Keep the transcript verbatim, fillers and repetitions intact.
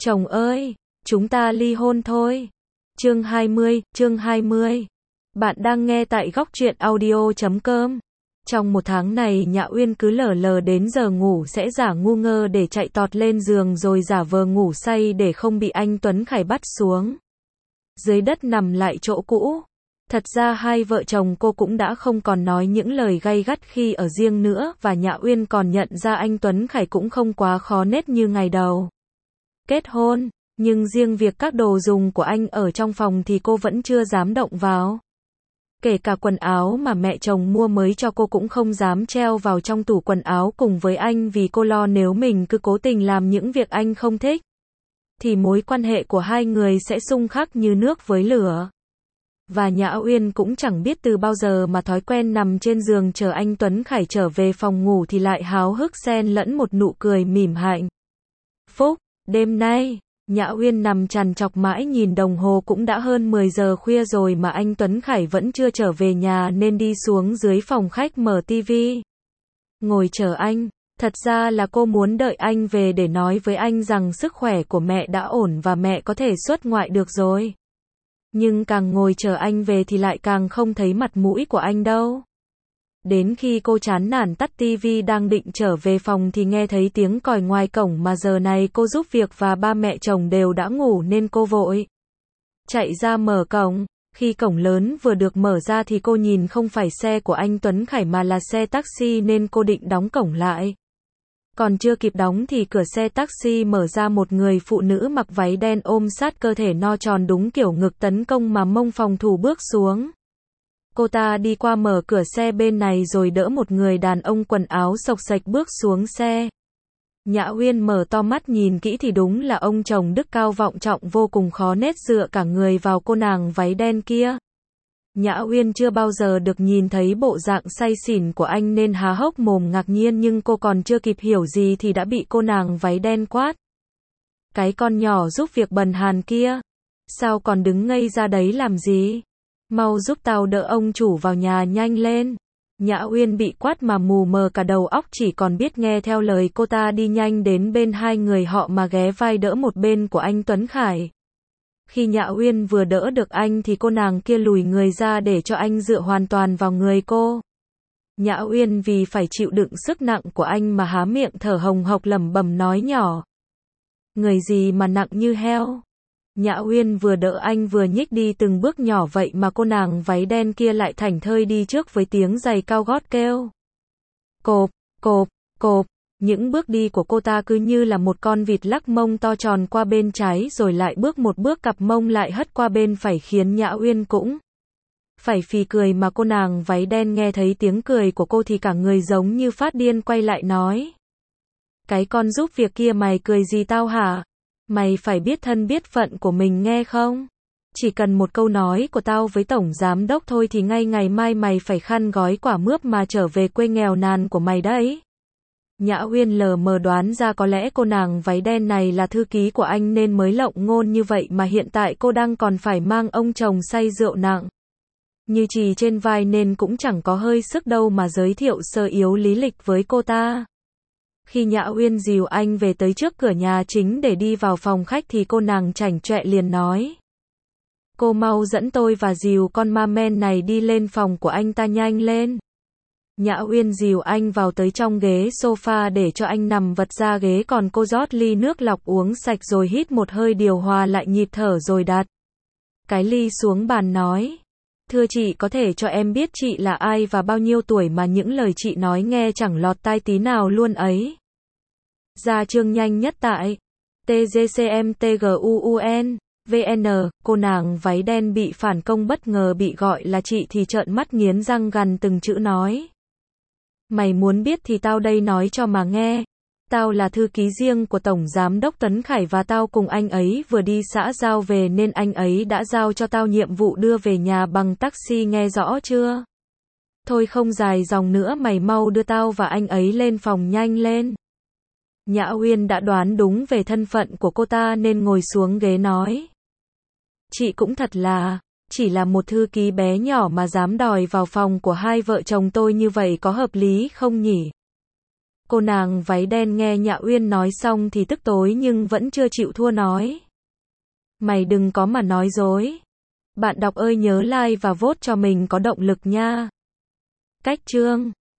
Chồng ơi, chúng ta ly hôn thôi. Chương hai mươi, chương hai mươi. Bạn đang nghe tại góc truyện audio chấm com. Trong một tháng này Nhã Uyên cứ lờ lờ đến giờ ngủ sẽ giả ngu ngơ để chạy tọt lên giường rồi giả vờ ngủ say để không bị anh Tuấn Khải bắt xuống dưới đất nằm lại chỗ cũ. Thật ra hai vợ chồng cô cũng đã không còn nói những lời gay gắt khi ở riêng nữa, và Nhã Uyên còn nhận ra anh Tuấn Khải cũng không quá khó nết như ngày đầu kết hôn, nhưng riêng việc các đồ dùng của anh ở trong phòng thì cô vẫn chưa dám động vào. Kể cả quần áo mà mẹ chồng mua mới cho cô cũng không dám treo vào trong tủ quần áo cùng với anh, vì cô lo nếu mình cứ cố tình làm những việc anh không thích thì mối quan hệ của hai người sẽ xung khắc như nước với lửa. Và Nhã Uyên cũng chẳng biết từ bao giờ mà thói quen nằm trên giường chờ anh Tuấn Khải trở về phòng ngủ thì lại háo hức xen lẫn một nụ cười mỉm hạnh phúc. Đêm nay, Nhã Uyên nằm trằn trọc mãi nhìn đồng hồ cũng đã hơn mười giờ khuya rồi mà anh Tuấn Khải vẫn chưa trở về nhà, nên đi xuống dưới phòng khách mở tivi ngồi chờ anh. Thật ra là cô muốn đợi anh về để nói với anh rằng sức khỏe của mẹ đã ổn và mẹ có thể xuất ngoại được rồi. Nhưng càng ngồi chờ anh về thì lại càng không thấy mặt mũi của anh đâu. Đến khi cô chán nản tắt tivi đang định trở về phòng thì nghe thấy tiếng còi ngoài cổng, mà giờ này cô giúp việc và ba mẹ chồng đều đã ngủ nên cô vội chạy ra mở cổng. Khi cổng lớn vừa được mở ra thì cô nhìn không phải xe của anh Tuấn Khải mà là xe taxi, nên cô định đóng cổng lại. Còn chưa kịp đóng thì cửa xe taxi mở ra, một người phụ nữ mặc váy đen ôm sát cơ thể no tròn đúng kiểu ngực tấn công mà mông phòng thủ bước xuống. Cô ta đi qua mở cửa xe bên này rồi đỡ một người đàn ông quần áo xộc xệch bước xuống xe. Nhã Uyên mở to mắt nhìn kỹ thì đúng là ông chồng đức cao vọng trọng vô cùng khó nết dựa cả người vào cô nàng váy đen kia. Nhã Uyên chưa bao giờ được nhìn thấy bộ dạng say xỉn của anh nên há hốc mồm ngạc nhiên, nhưng cô còn chưa kịp hiểu gì thì đã bị cô nàng váy đen quát: "Cái con nhỏ giúp việc bần hàn kia, sao còn đứng ngây ra đấy làm gì? Mau giúp tao đỡ ông chủ vào nhà nhanh lên." Nhã Uyên bị quát mà mù mờ cả đầu óc, chỉ còn biết nghe theo lời cô ta đi nhanh đến bên hai người họ mà ghé vai đỡ một bên của anh Tuấn Khải. Khi Nhã Uyên vừa đỡ được anh thì cô nàng kia lùi người ra để cho anh dựa hoàn toàn vào người cô. Nhã Uyên vì phải chịu đựng sức nặng của anh mà há miệng thở hồng hộc lẩm bẩm nói nhỏ: "Người gì mà nặng như heo." Nhã Uyên vừa đỡ anh vừa nhích đi từng bước nhỏ, vậy mà cô nàng váy đen kia lại thảnh thơi đi trước với tiếng giày cao gót kêu cộp, cộp, cộp. Những bước đi của cô ta cứ như là một con vịt lắc mông to tròn qua bên trái rồi lại bước một bước cặp mông lại hất qua bên phải, khiến Nhã Uyên cũng phải phì cười, mà cô nàng váy đen nghe thấy tiếng cười của cô thì cả người giống như phát điên quay lại nói: "Cái con giúp việc kia, mày cười gì tao hả? Mày phải biết thân biết phận của mình nghe không? Chỉ cần một câu nói của tao với tổng giám đốc thôi thì ngay ngày mai mày phải khăn gói quả mướp mà trở về quê nghèo nàn của mày đấy." Nhã Uyên lờ mờ đoán ra có lẽ cô nàng váy đen này là thư ký của anh nên mới lộng ngôn như vậy, mà hiện tại cô đang còn phải mang ông chồng say rượu nặng như chì trên vai nên cũng chẳng có hơi sức đâu mà giới thiệu sơ yếu lý lịch với cô ta. Khi Nhã Uyên dìu anh về tới trước cửa nhà chính để đi vào phòng khách thì cô nàng chảnh chọe liền nói: "Cô mau dẫn tôi và dìu con ma men này đi lên phòng của anh ta nhanh lên." Nhã Uyên dìu anh vào tới trong ghế sofa để cho anh nằm vật ra ghế, còn cô rót ly nước lọc uống sạch rồi hít một hơi điều hòa lại nhịp thở rồi đặt cái ly xuống bàn nói: "Thưa chị, có thể cho em biết chị là ai và bao nhiêu tuổi mà những lời chị nói nghe chẳng lọt tai tí nào luôn ấy." Ra chương nhanh nhất tại T G C M T G U U N V N. Cô nàng váy đen bị phản công bất ngờ bị gọi là chị thì trợn mắt nghiến răng gằn từng chữ nói: "Mày muốn biết thì tao đây nói cho mà nghe. Tao là thư ký riêng của Tổng Giám đốc Tuấn Khải và tao cùng anh ấy vừa đi xã giao về nên anh ấy đã giao cho tao nhiệm vụ đưa về nhà bằng taxi, nghe rõ chưa? Thôi không dài dòng nữa, mày mau đưa tao và anh ấy lên phòng nhanh lên." Nhã Uyên đã đoán đúng về thân phận của cô ta nên ngồi xuống ghế nói: "Chị cũng thật là, chỉ là một thư ký bé nhỏ mà dám đòi vào phòng của hai vợ chồng tôi như vậy có hợp lý không nhỉ?" Cô nàng váy đen nghe Nhạ Uyên nói xong thì tức tối nhưng vẫn chưa chịu thua nói. Mày đừng có mà nói dối. Bạn đọc ơi nhớ like và vote cho mình có động lực nha. Cách chương